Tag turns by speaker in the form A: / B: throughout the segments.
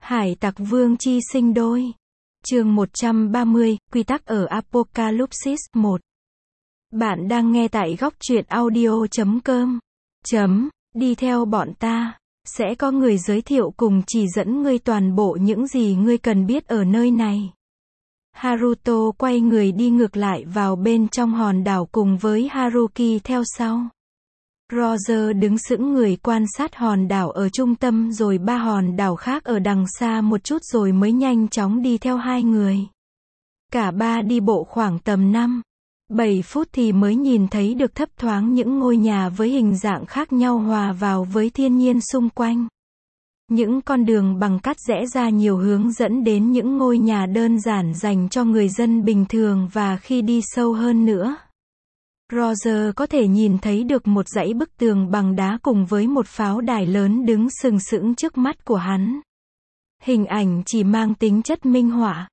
A: Hải tặc vương chi sinh đôi. Chương 130, quy tắc ở Apocalypse 1. Bạn đang nghe tại góc truyện audio.com. Đi theo bọn ta. Sẽ có người giới thiệu cùng chỉ dẫn ngươi toàn bộ những gì ngươi cần biết ở nơi này. Haruto quay người đi ngược lại vào bên trong hòn đảo cùng với Haruki theo sau. Roger đứng sững người quan sát hòn đảo ở trung tâm rồi ba hòn đảo khác ở đằng xa một chút rồi mới nhanh chóng đi theo hai người. Cả ba đi bộ khoảng tầm 5-7 phút thì mới nhìn thấy được thấp thoáng những ngôi nhà với hình dạng khác nhau hòa vào với thiên nhiên xung quanh. Những con đường bằng cát rẽ ra nhiều hướng dẫn đến những ngôi nhà đơn giản dành cho người dân bình thường và khi đi sâu hơn nữa, Roger có thể nhìn thấy được một dãy bức tường bằng đá cùng với một pháo đài lớn đứng sừng sững trước mắt của hắn. Hình ảnh chỉ mang tính chất minh họa.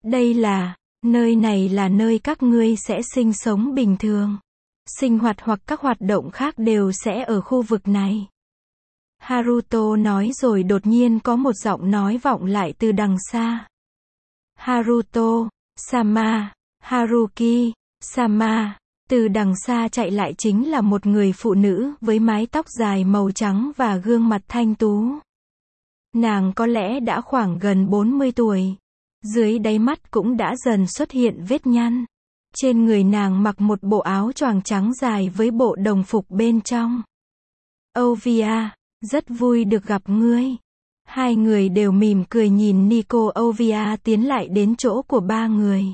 A: Nơi này là nơi các ngươi sẽ sinh sống bình thường. Sinh hoạt hoặc các hoạt động khác đều sẽ ở khu vực này. Haruto nói rồi đột nhiên có một giọng nói vọng lại từ đằng xa. Haruto, Sama, Haruki, Sama. Từ đằng xa chạy lại chính là một người phụ nữ với mái tóc dài màu trắng và gương mặt thanh tú. Nàng có lẽ đã khoảng gần 40 tuổi. Dưới đáy mắt cũng đã dần xuất hiện vết nhăn. Trên người nàng mặc một bộ áo choàng trắng dài với bộ đồng phục bên trong. Ovia, rất vui được gặp ngươi. Hai người đều mỉm cười nhìn Nico. Ovia tiến lại đến chỗ của ba người.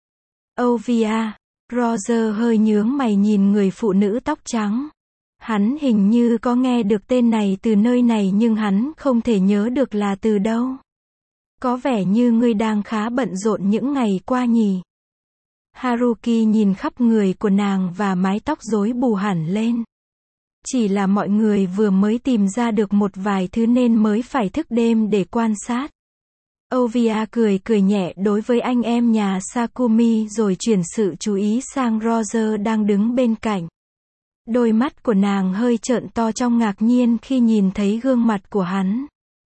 A: Ovia. Roger hơi nhướng mày nhìn người phụ nữ tóc trắng. Hắn hình như có nghe được tên này từ nơi này nhưng hắn không thể nhớ được là từ đâu. Có vẻ như ngươi đang khá bận rộn những ngày qua nhỉ. Haruki nhìn khắp người của nàng và mái tóc rối bù hẳn lên. Chỉ là mọi người vừa mới tìm ra được một vài thứ nên mới phải thức đêm để quan sát. Ovia cười nhẹ đối với anh em nhà Sakumi rồi chuyển sự chú ý sang Roger đang đứng bên cạnh. Đôi mắt của nàng hơi trợn to trong ngạc nhiên khi nhìn thấy gương mặt của hắn.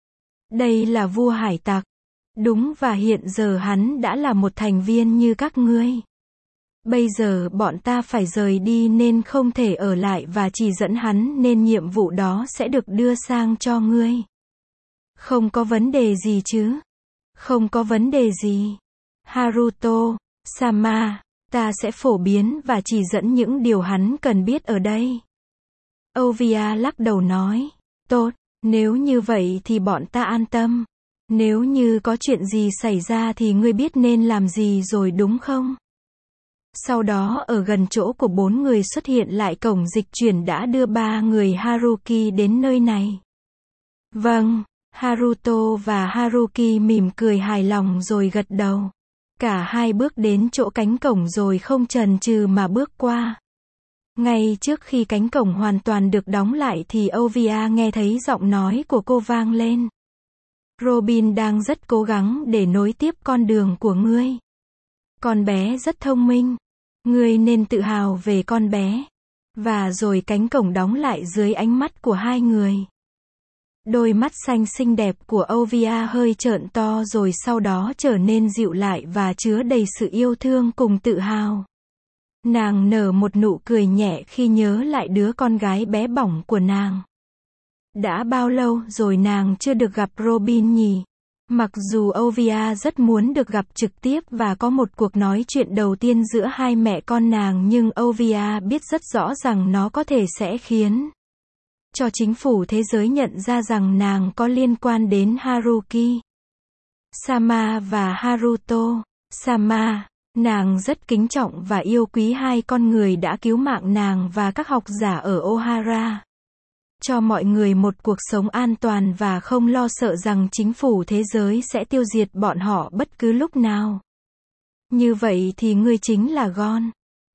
A: Đây là vua hải tặc. Đúng, và hiện giờ hắn đã là một thành viên như các ngươi. Bây giờ bọn ta phải rời đi nên không thể ở lại và chỉ dẫn hắn nên nhiệm vụ đó sẽ được đưa sang cho ngươi. Không có vấn đề gì chứ? Không có vấn đề gì. Haruto, Sama, ta sẽ phổ biến và chỉ dẫn những điều hắn cần biết ở đây. Ovia lắc đầu nói, tốt, nếu như vậy thì bọn ta an tâm. Nếu như có chuyện gì xảy ra thì ngươi biết nên làm gì rồi đúng không? Sau đó ở gần chỗ của bốn người xuất hiện lại cổng dịch chuyển đã đưa ba người Haruki đến nơi này. Vâng. Haruto và Haruki mỉm cười hài lòng rồi gật đầu. Cả hai bước đến chỗ cánh cổng rồi không chần chừ mà bước qua. Ngay trước khi cánh cổng hoàn toàn được đóng lại thì Ovia nghe thấy giọng nói của cô vang lên. Robin đang rất cố gắng để nối tiếp con đường của ngươi. Con bé rất thông minh. Ngươi nên tự hào về con bé. Và rồi cánh cổng đóng lại dưới ánh mắt của hai người. Đôi mắt xanh xinh đẹp của Ovia hơi trợn to rồi sau đó trở nên dịu lại và chứa đầy sự yêu thương cùng tự hào. Nàng nở một nụ cười nhẹ khi nhớ lại đứa con gái bé bỏng của nàng. Đã bao lâu rồi nàng chưa được gặp Robin nhỉ? Mặc dù Ovia rất muốn được gặp trực tiếp và có một cuộc nói chuyện đầu tiên giữa hai mẹ con nàng nhưng Ovia biết rất rõ rằng nó có thể sẽ khiến cho chính phủ thế giới nhận ra rằng nàng có liên quan đến Haruki, Sama và Haruto. Sama, nàng rất kính trọng và yêu quý hai con người đã cứu mạng nàng và các học giả ở Ohara. Cho mọi người một cuộc sống an toàn và không lo sợ rằng chính phủ thế giới sẽ tiêu diệt bọn họ bất cứ lúc nào. Như vậy thì ngươi chính là Gon.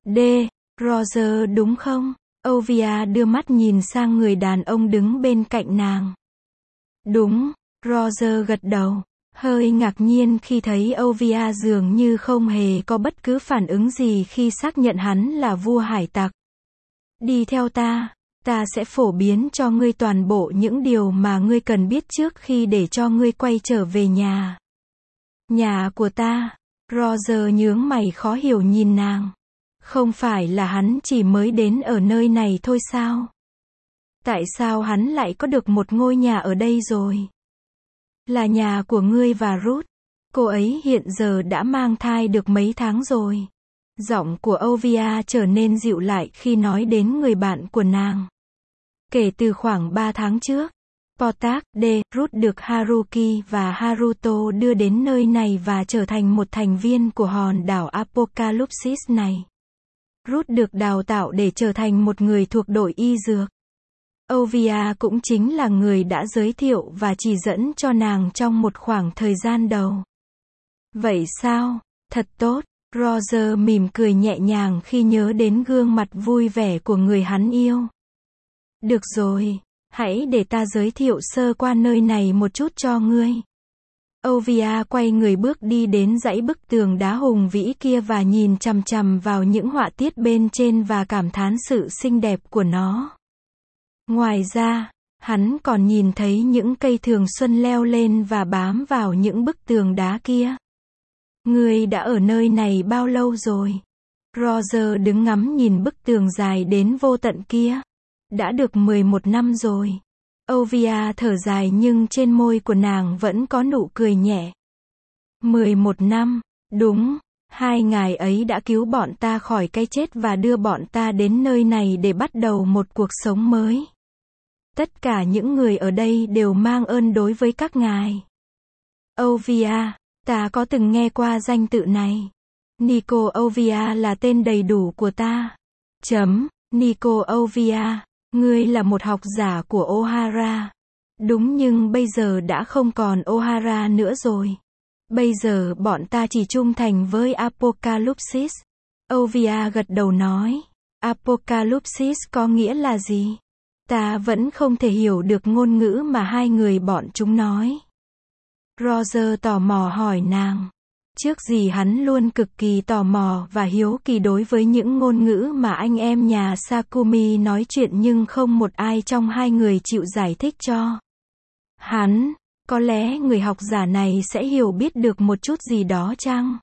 A: Roger đúng không? Ovia đưa mắt nhìn sang người đàn ông đứng bên cạnh nàng. Đúng, Roger gật đầu, hơi ngạc nhiên khi thấy Ovia dường như không hề có bất cứ phản ứng gì khi xác nhận hắn là vua hải tặc. Đi theo ta, Ta sẽ phổ biến cho ngươi toàn bộ những điều mà ngươi cần biết trước khi để cho ngươi quay trở về nhà. Nhà của ta. Roger nhướng mày khó hiểu nhìn nàng. Không phải là hắn chỉ mới đến ở nơi này thôi sao? Tại sao hắn lại có được một ngôi nhà ở đây rồi? Là nhà của ngươi và Ruth. Cô ấy hiện giờ đã mang thai được mấy tháng rồi. Giọng của Ovia trở nên dịu lại khi nói đến người bạn của nàng. Kể từ khoảng 3 tháng trước, Portak de Ruth được Haruki và Haruto đưa đến nơi này và trở thành một thành viên của hòn đảo Apocalypsis này. Ruth được đào tạo để trở thành một người thuộc đội y dược. Ovia cũng chính là người đã giới thiệu và chỉ dẫn cho nàng trong một khoảng thời gian đầu. Vậy sao? Thật tốt. Roger mỉm cười nhẹ nhàng khi nhớ đến gương mặt vui vẻ của người hắn yêu. Được rồi, hãy để ta giới thiệu sơ qua nơi này một chút cho ngươi. Ovia quay người bước đi đến dãy bức tường đá hùng vĩ kia và nhìn chằm chằm vào những họa tiết bên trên và cảm thán sự xinh đẹp của nó. Ngoài ra, hắn còn nhìn thấy những cây thường xuân leo lên và bám vào những bức tường đá kia. Ngươi đã ở nơi này bao lâu rồi? Roger đứng ngắm nhìn bức tường dài đến vô tận kia. Đã được 11 năm rồi. Ovia thở dài nhưng trên môi của nàng vẫn có nụ cười nhẹ. 11 năm, đúng, 2 ngày ấy đã cứu bọn ta khỏi cái chết và đưa bọn ta đến nơi này để bắt đầu một cuộc sống mới. Tất cả những người ở đây đều mang ơn đối với các ngài. Ovia, ta có từng nghe qua danh tự này. Nico Ovia là tên đầy đủ của ta. Nico Ovia, ngươi là một học giả của Ohara. Đúng, nhưng bây giờ đã không còn Ohara nữa rồi. Bây giờ bọn ta chỉ trung thành với Apocalypsis. Ovia gật đầu nói. Apocalypsis có nghĩa là gì? Ta vẫn không thể hiểu được ngôn ngữ mà hai người bọn chúng nói. Roger tò mò hỏi nàng. Trước gì hắn luôn cực kỳ tò mò và hiếu kỳ đối với những ngôn ngữ mà anh em nhà Sakumi nói chuyện nhưng không một ai trong hai người chịu giải thích cho hắn. Có lẽ người học giả này sẽ hiểu biết được một chút gì đó chăng?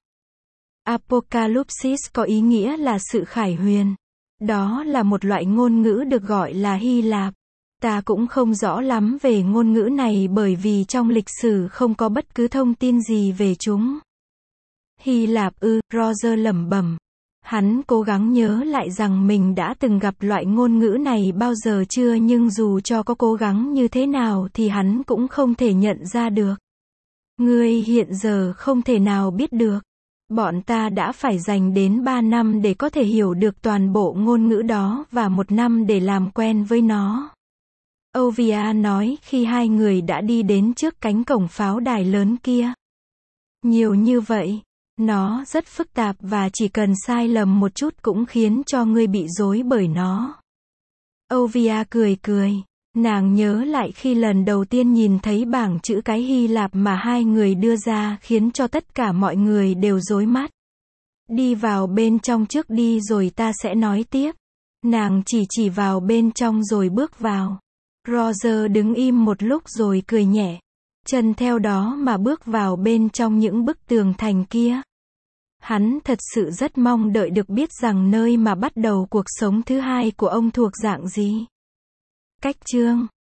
A: Apocalypsis có ý nghĩa là sự khải huyền. Đó là một loại ngôn ngữ được gọi là Hy Lạp. Ta cũng không rõ lắm về ngôn ngữ này bởi vì trong lịch sử không có bất cứ thông tin gì về chúng. Hy Lạp ư? Roger lẩm bẩm. Hắn cố gắng nhớ lại rằng mình đã từng gặp loại ngôn ngữ này bao giờ chưa, nhưng dù cho có cố gắng như thế nào thì hắn cũng không thể nhận ra được. Ngươi hiện giờ không thể nào biết được. Bọn ta đã phải dành đến 3 năm để có thể hiểu được toàn bộ ngôn ngữ đó và 1 năm để làm quen với nó. Ovia nói khi hai người đã đi đến trước cánh cổng pháo đài lớn kia. Nhiều như vậy. Nó rất phức tạp và chỉ cần sai lầm một chút cũng khiến cho ngươi bị rối bởi nó. Ovia cười cười. Nàng nhớ lại khi lần đầu tiên nhìn thấy bảng chữ cái Hy Lạp mà hai người đưa ra khiến cho tất cả mọi người đều rối mắt. Đi vào bên trong trước đi rồi ta sẽ nói tiếp. Nàng chỉ vào bên trong rồi bước vào. Roger đứng im một lúc rồi cười nhẹ. Chân theo đó mà bước vào bên trong những bức tường thành kia. Hắn thật sự rất mong đợi được biết rằng nơi mà bắt đầu cuộc sống thứ hai của ông thuộc dạng gì. Cách chương